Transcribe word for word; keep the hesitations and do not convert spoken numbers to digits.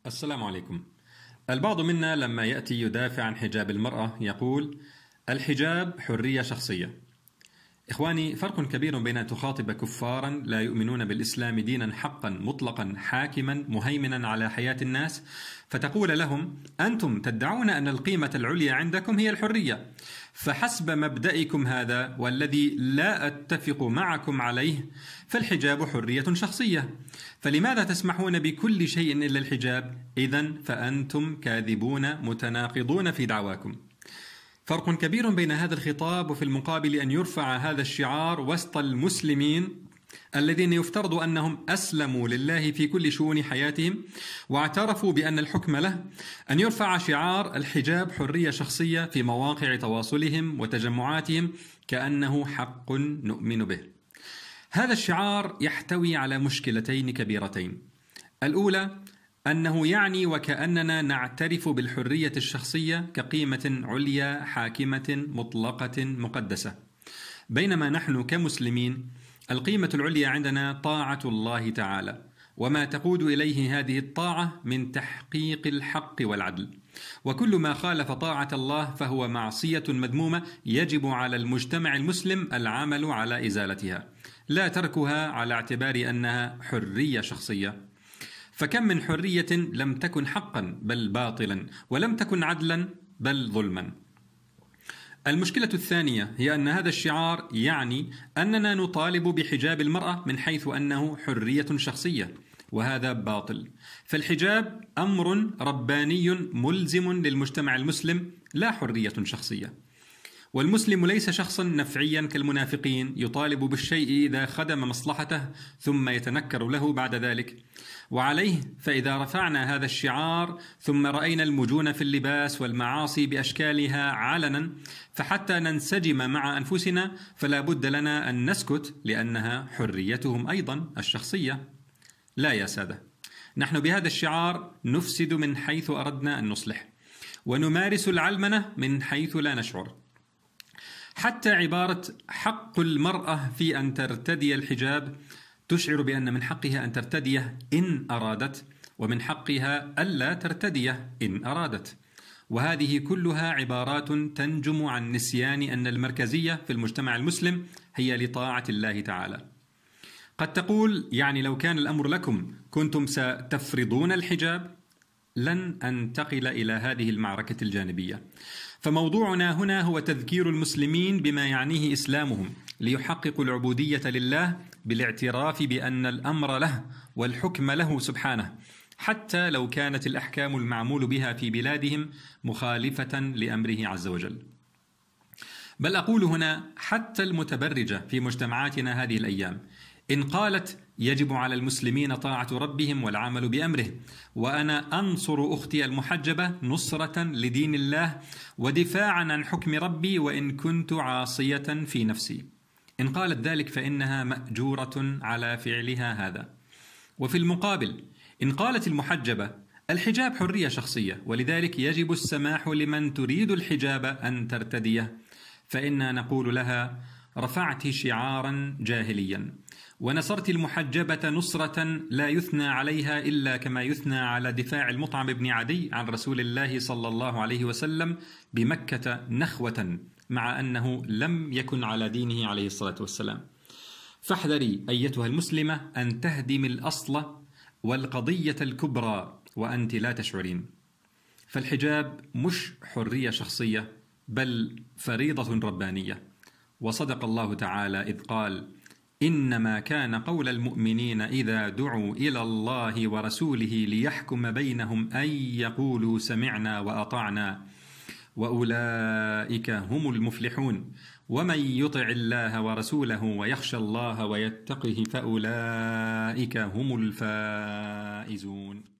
السلام عليكم. البعض منا لما يأتي يدافع عن حجاب المرأة يقول: الحجاب حرية شخصية. إخواني، فرق كبير بين أن تخاطب كفارا لا يؤمنون بالإسلام دينا حقا مطلقا حاكما مهيمنا على حياة الناس، فتقول لهم: أنتم تدعون أن القيمة العليا عندكم هي الحرية، فحسب مبدئكم هذا والذي لا أتفق معكم عليه فالحجاب حرية شخصية، فلماذا تسمحون بكل شيء إلا الحجاب؟ إذن فأنتم كاذبون متناقضون في دعواكم. فرق كبير بين هذا الخطاب وفي المقابل أن يرفع هذا الشعار وسط المسلمين الذين يفترض أنهم أسلموا لله في كل شؤون حياتهم واعترفوا بأن الحكم له، أن يرفع شعار الحجاب حرية شخصية في مواقع تواصلهم وتجمعاتهم كأنه حق نؤمن به. هذا الشعار يحتوي على مشكلتين كبيرتين. الأولى أنه يعني وكأننا نعترف بالحرية الشخصية كقيمة عليا حاكمة مطلقة مقدسة، بينما نحن كمسلمين القيمة العليا عندنا طاعة الله تعالى، وما تقود إليه هذه الطاعة من تحقيق الحق والعدل، وكل ما خالف طاعة الله فهو معصية مذمومة يجب على المجتمع المسلم العمل على إزالتها، لا تركها على اعتبار أنها حرية شخصية. فكم من حرية لم تكن حقا بل باطلا، ولم تكن عدلا بل ظلما. المشكلة الثانية هي أن هذا الشعار يعني أننا نطالب بحجاب المرأة من حيث أنه حرية شخصية، وهذا باطل. فالحجاب أمر رباني ملزم للمجتمع المسلم، لا حرية شخصية. والمسلم ليس شخصا نفعيا كالمنافقين يطالب بالشيء إذا خدم مصلحته ثم يتنكر له بعد ذلك. وعليه فإذا رفعنا هذا الشعار ثم رأينا المجون في اللباس والمعاصي بأشكالها علنا، فحتى ننسجم مع أنفسنا فلا بد لنا أن نسكت، لأنها حريتهم أيضا الشخصية. لا يا سادة، نحن بهذا الشعار نفسد من حيث أردنا أن نصلح، ونمارس العلمنة من حيث لا نشعر. حتى عبارة حق المرأة في أن ترتدي الحجاب تشعر بأن من حقها أن ترتديه إن أرادت، ومن حقها ألا ترتديه إن أرادت، وهذه كلها عبارات تنجم عن نسيان أن المركزية في المجتمع المسلم هي لطاعة الله تعالى. قد تقول: يعني لو كان الأمر لكم كنتم ستفرضون الحجاب؟ لن أنتقل إلى هذه المعركة الجانبية، فموضوعنا هنا هو تذكير المسلمين بما يعنيه إسلامهم ليحققوا العبودية لله بالاعتراف بأن الأمر له والحكم له سبحانه، حتى لو كانت الأحكام المعمول بها في بلادهم مخالفة لأمره عز وجل. بل أقول هنا حتى المتبرجة في مجتمعاتنا هذه الأيام إن قالت يجب على المسلمين طاعة ربهم والعمل بأمره، وأنا أنصر أختي المحجبة نصرة لدين الله ودفاعا عن حكم ربي وإن كنت عاصية في نفسي، إن قالت ذلك فإنها مأجورة على فعلها هذا. وفي المقابل إن قالت المحجبة الحجاب حرية شخصية ولذلك يجب السماح لمن تريد الحجاب أن ترتديه، فإنا نقول لها: رفعت شعارا جاهليا ونصرت المحجبة نصرة لا يثنى عليها إلا كما يثنى على دفاع المطعم بن عدي عن رسول الله صلى الله عليه وسلم بمكة نخوة، مع أنه لم يكن على دينه عليه الصلاة والسلام. فاحذري أيتها المسلمة أن تهدم الأصل والقضية الكبرى وأنت لا تشعرين. فالحجاب مش حرية شخصية بل فريضة ربانية، وصدق الله تعالى إذ قال: إنما كان قول المؤمنين إذا دعوا إلى الله ورسوله ليحكم بينهم أن يقولوا سمعنا وأطعنا وأولئك هم المفلحون، ومن يطع الله ورسوله ويخشى الله ويتقه فأولئك هم الفائزون.